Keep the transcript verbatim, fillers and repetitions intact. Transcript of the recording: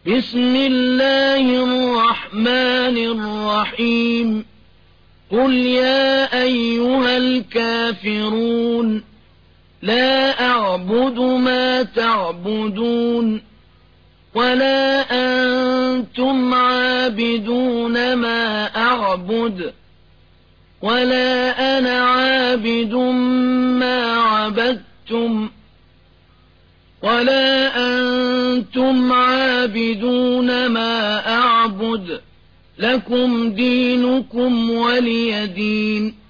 بسم الله الرحمن الرحيم قل يا أيها الكافرون لا أعبد ما تعبدون ولا أنتم عابدون ما أعبد ولا أنا عابد ما عبدتم ولا أنتم عابدون ما أعبد لكم دينكم ولي دين.